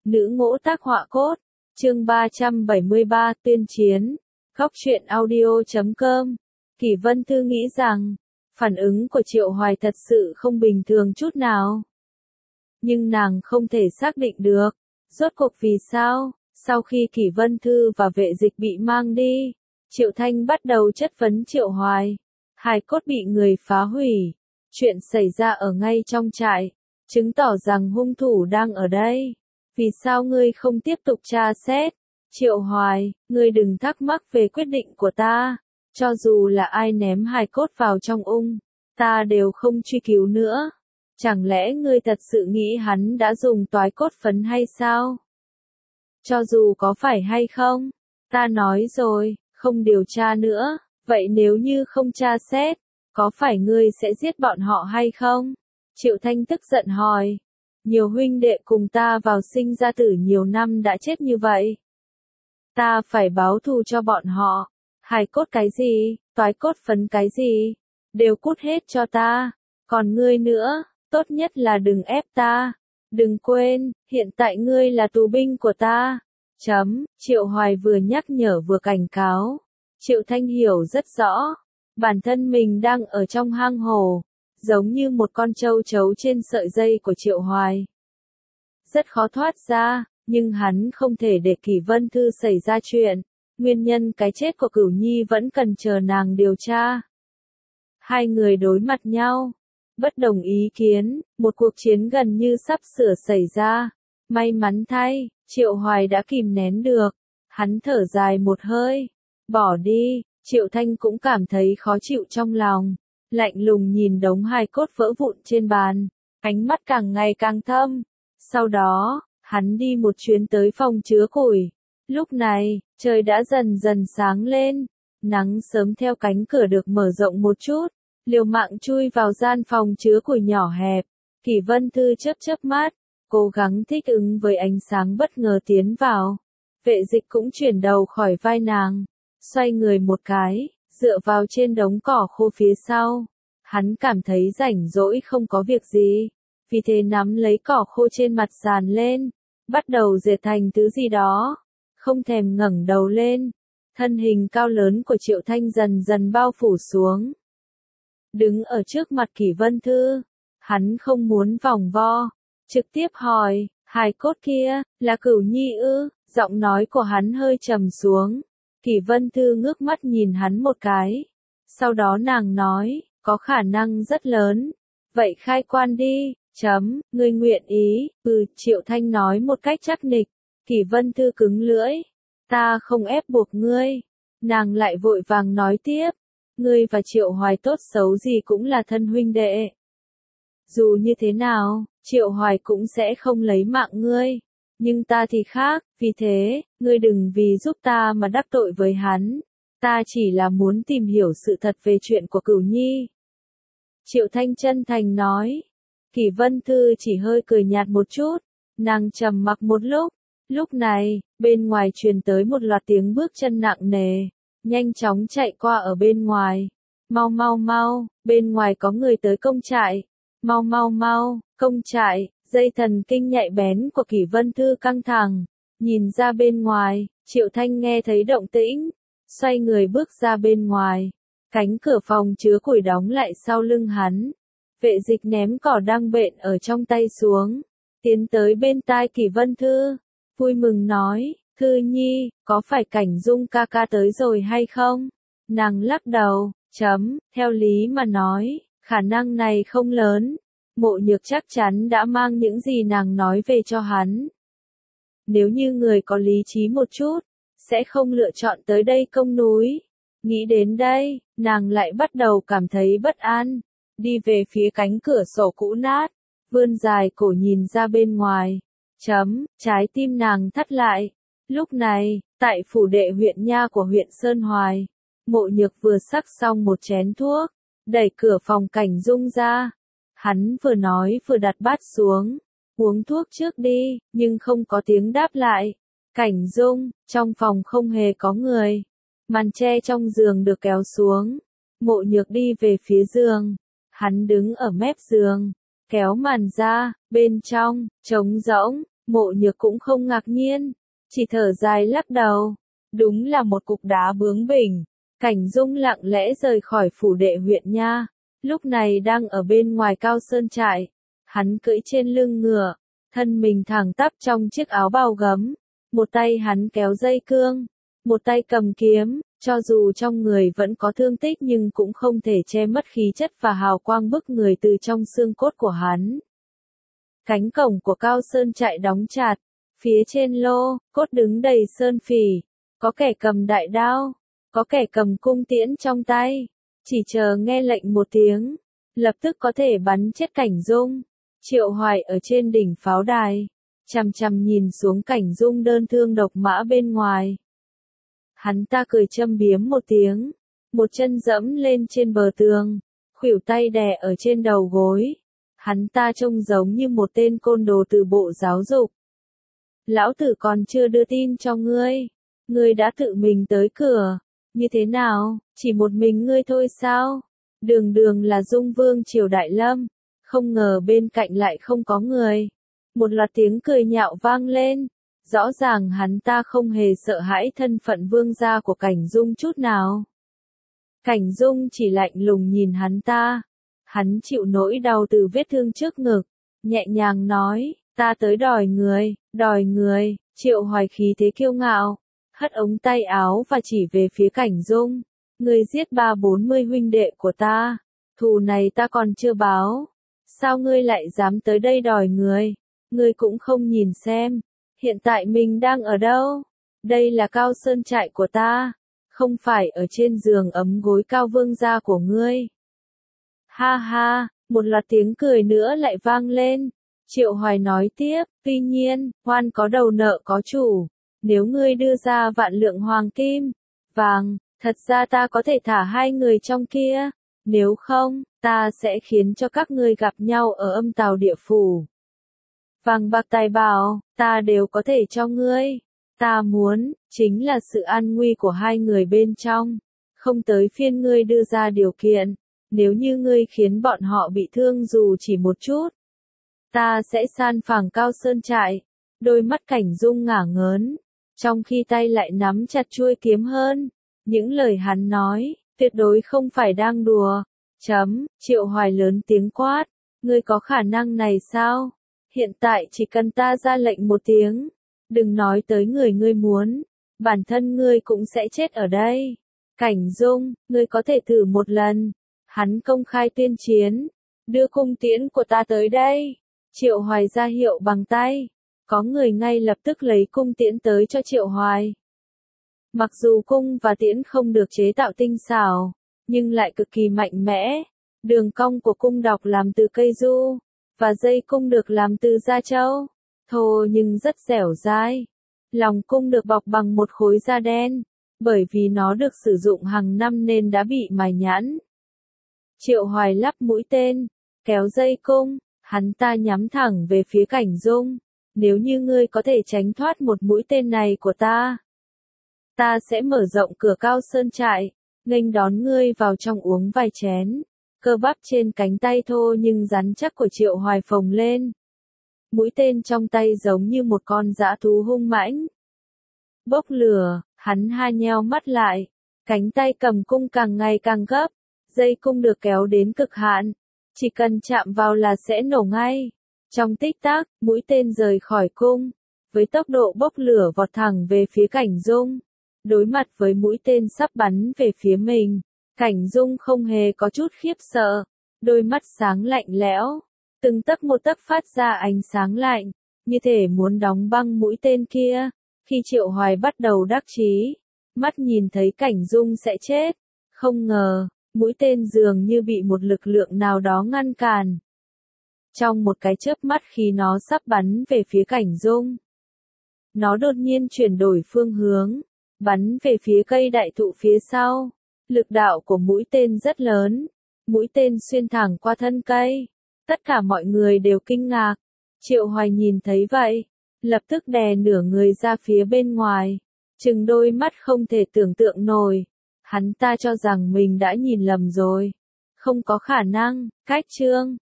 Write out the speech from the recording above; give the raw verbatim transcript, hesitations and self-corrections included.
Nữ ngỗ tác họa cốt. Chương ba trăm bảy mươi ba Tuyên chiến. Góc truyện audio chấm com. Kỷ Vân Thư nghĩ rằng, phản ứng của Triệu Hoài thật sự không bình thường chút nào. Nhưng nàng không thể xác định được, rốt cuộc vì sao, sau khi Kỷ Vân Thư và Vệ Dịch bị mang đi, Triệu Thanh bắt đầu chất vấn Triệu Hoài. Hài cốt bị người phá hủy. Chuyện xảy ra ở ngay trong trại, chứng tỏ rằng hung thủ đang ở đây. Vì sao ngươi không tiếp tục tra xét? Triệu Hoài, ngươi đừng thắc mắc về quyết định của ta. Cho dù là ai ném hài cốt vào trong ung, ta đều không truy cứu nữa. Chẳng lẽ ngươi thật sự nghĩ hắn đã dùng toái cốt phấn hay sao? Cho dù có phải hay không, ta nói rồi, không điều tra nữa. Vậy nếu như không tra xét, có phải ngươi sẽ giết bọn họ hay không? Triệu Thanh tức giận hỏi. Nhiều huynh đệ cùng ta vào sinh ra tử nhiều năm đã chết như vậy. Ta phải báo thù cho bọn họ. Hài cốt cái gì, toái cốt phấn cái gì, đều cút hết cho ta. Còn ngươi nữa, tốt nhất là đừng ép ta. Đừng quên, hiện tại ngươi là tù binh của ta. Chấm, Triệu Hoài vừa nhắc nhở vừa cảnh cáo. Triệu Thanh hiểu rất rõ, bản thân mình đang ở trong hang hổ, giống như một con trâu trấu trên sợi dây của Triệu Hoài. Rất khó thoát ra, nhưng hắn không thể để Kỷ Vân Thư xảy ra chuyện. Nguyên nhân cái chết của Cửu Nhi vẫn cần chờ nàng điều tra. Hai người đối mặt nhau, bất đồng ý kiến, một cuộc chiến gần như sắp sửa xảy ra. May mắn thay, Triệu Hoài đã kìm nén được. Hắn thở dài một hơi. Bỏ đi. Triệu Thanh cũng cảm thấy khó chịu trong lòng. Lạnh lùng nhìn đống hài cốt vỡ vụn trên bàn. Ánh mắt càng ngày càng thâm. Sau đó, hắn đi một chuyến tới phòng chứa củi. Lúc này, trời đã dần dần sáng lên. Nắng sớm theo cánh cửa được mở rộng một chút. Liều mạng chui vào gian phòng chứa củi nhỏ hẹp. Kỷ Vân Thư chớp chớp mắt, cố gắng thích ứng với ánh sáng bất ngờ tiến vào. Vệ Dịch cũng chuyển đầu khỏi vai nàng, xoay người một cái, dựa vào trên đống cỏ khô phía sau. Hắn cảm thấy rảnh rỗi không có việc gì, vì thế nắm lấy cỏ khô trên mặt sàn lên, bắt đầu dệt thành thứ gì đó, không thèm ngẩng đầu lên. Thân hình cao lớn của Triệu Thanh dần dần bao phủ xuống. Đứng ở trước mặt Kỷ Vân Thư, hắn không muốn vòng vo, trực tiếp hỏi, hài cốt kia, là Cửu Nhi ư? Giọng nói của hắn hơi trầm xuống. Kỷ Vân Thư ngước mắt nhìn hắn một cái. Sau đó nàng nói, có khả năng rất lớn. Vậy khai quan đi, chấm, ngươi nguyện ý, ừ, Triệu Thanh nói một cách chắc nịch. Kỷ Vân Thư cứng lưỡi. Ta không ép buộc ngươi. Nàng lại vội vàng nói tiếp. Ngươi và Triệu Hoài tốt xấu gì cũng là thân huynh đệ. Dù như thế nào, Triệu Hoài cũng sẽ không lấy mạng ngươi. Nhưng ta thì khác, vì thế, ngươi đừng vì giúp ta mà đắc tội với hắn. Ta chỉ là muốn tìm hiểu sự thật về chuyện của Cửu Nhi. Triệu Thanh chân thành nói. Kỷ Vân Thư chỉ hơi cười nhạt một chút, nàng trầm mặc một lúc. Lúc này, bên ngoài truyền tới một loạt tiếng bước chân nặng nề, nhanh chóng chạy qua ở bên ngoài. Mau mau mau, bên ngoài có người tới công trại. Mau mau mau, công trại. Dây thần kinh nhạy bén của Kỷ Vân Thư căng thẳng, nhìn ra bên ngoài. Triệu Thanh nghe thấy động tĩnh, xoay người bước ra bên ngoài. Cánh cửa phòng chứa củi đóng lại sau lưng hắn. Vệ Dịch ném cỏ đang bện ở trong tay xuống, tiến tới bên tai Kỷ Vân Thư, vui mừng nói, Thư Nhi, có phải Cảnh Dung ca ca tới rồi hay không? Nàng lắc đầu, chấm, theo lý mà nói, khả năng này không lớn. Mộ Nhược chắc chắn đã mang những gì nàng nói về cho hắn. Nếu như người có lý trí một chút, sẽ không lựa chọn tới đây công núi. Nghĩ đến đây, nàng lại bắt đầu cảm thấy bất an. Đi về phía cánh cửa sổ cũ nát, vươn dài cổ nhìn ra bên ngoài. Chấm, trái tim nàng thắt lại. Lúc này, tại phủ đệ huyện nha của huyện Sơn Hoài, Mộ Nhược vừa sắc xong một chén thuốc, đẩy cửa phòng Cảnh Dung ra. Hắn vừa nói vừa đặt bát xuống, uống thuốc trước đi, nhưng không có tiếng đáp lại. Cảnh Dung, trong phòng không hề có người. Màn che trong giường được kéo xuống. Mộ Nhược đi về phía giường. Hắn đứng ở mép giường, kéo màn ra, bên trong, trống rỗng, Mộ Nhược cũng không ngạc nhiên, chỉ thở dài lắc đầu. Đúng là một cục đá bướng bỉnh. Cảnh Dung lặng lẽ rời khỏi phủ đệ huyện nha, lúc này đang ở bên ngoài Cao Sơn trại. Hắn cưỡi trên lưng ngựa, thân mình thẳng tắp trong chiếc áo bào gấm, một tay hắn kéo dây cương, một tay cầm kiếm, cho dù trong người vẫn có thương tích nhưng cũng không thể che mất khí chất và hào quang bức người từ trong xương cốt của hắn. Cánh cổng của Cao Sơn trại đóng chặt, phía trên lô, cốt đứng đầy sơn phỉ, có kẻ cầm đại đao, có kẻ cầm cung tiễn trong tay, chỉ chờ nghe lệnh một tiếng, lập tức có thể bắn chết Cảnh Dung. Triệu Hoài ở trên đỉnh pháo đài, chằm chằm nhìn xuống Cảnh Dung đơn thương độc mã bên ngoài. Hắn ta cười châm biếm một tiếng, một chân dẫm lên trên bờ tường, khuỷu tay đè ở trên đầu gối. Hắn ta trông giống như một tên côn đồ từ bộ giáo dục. Lão tử còn chưa đưa tin cho ngươi, ngươi đã tự mình tới cửa, như thế nào, chỉ một mình ngươi thôi sao? Đường đường là Dung Vương triều Đại Lâm, không ngờ bên cạnh lại không có người. Một loạt tiếng cười nhạo vang lên, rõ ràng hắn ta không hề sợ hãi thân phận vương gia của Cảnh Dung chút nào. Cảnh Dung chỉ lạnh lùng nhìn hắn ta, hắn chịu nỗi đau từ vết thương trước ngực, nhẹ nhàng nói, ta tới đòi người, đòi người. Triệu Hoài khí thế kiêu ngạo, hất ống tay áo và chỉ về phía Cảnh Dung, ngươi giết ba bốn mươi huynh đệ của ta, thù này ta còn chưa báo, sao ngươi lại dám tới đây đòi người, ngươi cũng không nhìn xem, hiện tại mình đang ở đâu, đây là Cao Sơn trại của ta, không phải ở trên giường ấm gối Cao Vương gia của ngươi. Ha ha, một loạt tiếng cười nữa lại vang lên. Triệu Hoài nói tiếp, tuy nhiên, oan có đầu nợ có chủ, nếu ngươi đưa ra vạn lượng hoàng kim, vàng, thật ra ta có thể thả hai người trong kia, nếu không, ta sẽ khiến cho các ngươi gặp nhau ở âm tào địa phủ. Vàng bạc tài bảo, ta đều có thể cho ngươi, ta muốn, chính là sự an nguy của hai người bên trong, không tới phiên ngươi đưa ra điều kiện, nếu như ngươi khiến bọn họ bị thương dù chỉ một chút. Ta sẽ san phẳng Cao Sơn trại. Đôi mắt Cảnh Dung ngả ngớn, trong khi tay lại nắm chặt chuôi kiếm hơn. Những lời hắn nói, tuyệt đối không phải đang đùa. Chấm, Triệu Hoài lớn tiếng quát, ngươi có khả năng này sao? Hiện tại chỉ cần ta ra lệnh một tiếng, đừng nói tới người ngươi muốn, bản thân ngươi cũng sẽ chết ở đây. Cảnh Dung, ngươi có thể thử một lần. Hắn công khai tuyên chiến, đưa cung tiễn của ta tới đây. Triệu Hoài ra hiệu bằng tay, có người ngay lập tức lấy cung tiễn tới cho Triệu Hoài. Mặc dù cung và tiễn không được chế tạo tinh xảo, nhưng lại cực kỳ mạnh mẽ. Đường cong của cung đọc làm từ cây du, và dây cung được làm từ da trâu, thô nhưng rất dẻo dai. Lòng cung được bọc bằng một khối da đen, bởi vì nó được sử dụng hàng năm nên đã bị mài nhẵn. Triệu Hoài lắp mũi tên, kéo dây cung. Hắn ta nhắm thẳng về phía Cảnh Dung, nếu như ngươi có thể tránh thoát một mũi tên này của ta, ta sẽ mở rộng cửa Cao Sơn trại, nghênh đón ngươi vào trong uống vài chén. Cơ bắp trên cánh tay thô nhưng rắn chắc của Triệu Hoài phồng lên. Mũi tên trong tay giống như một con dã thú hung mãnh. Bốc lửa, hắn ha nheo mắt lại, cánh tay cầm cung càng ngày càng gấp, dây cung được kéo đến cực hạn. Chỉ cần chạm vào là sẽ nổ ngay. Trong tích tắc, mũi tên rời khỏi cung, với tốc độ bốc lửa vọt thẳng về phía Cảnh Dung. Đối mặt với mũi tên sắp bắn về phía mình, Cảnh Dung không hề có chút khiếp sợ, đôi mắt sáng lạnh lẽo, từng tấc một tấc phát ra ánh sáng lạnh, như thể muốn đóng băng mũi tên kia. Khi Triệu Hoài bắt đầu đắc chí, mắt nhìn thấy Cảnh Dung sẽ chết, không ngờ, mũi tên dường như bị một lực lượng nào đó ngăn cản. Trong một cái chớp mắt khi nó sắp bắn về phía Cảnh Dung, nó đột nhiên chuyển đổi phương hướng, bắn về phía cây đại thụ phía sau. Lực đạo của mũi tên rất lớn, mũi tên xuyên thẳng qua thân cây. Tất cả mọi người đều kinh ngạc. Triệu Hoài nhìn thấy vậy, lập tức đè nửa người ra phía bên ngoài, trừng đôi mắt không thể tưởng tượng nổi. Hắn ta cho rằng mình đã nhìn lầm rồi. Không có khả năng, cách chương.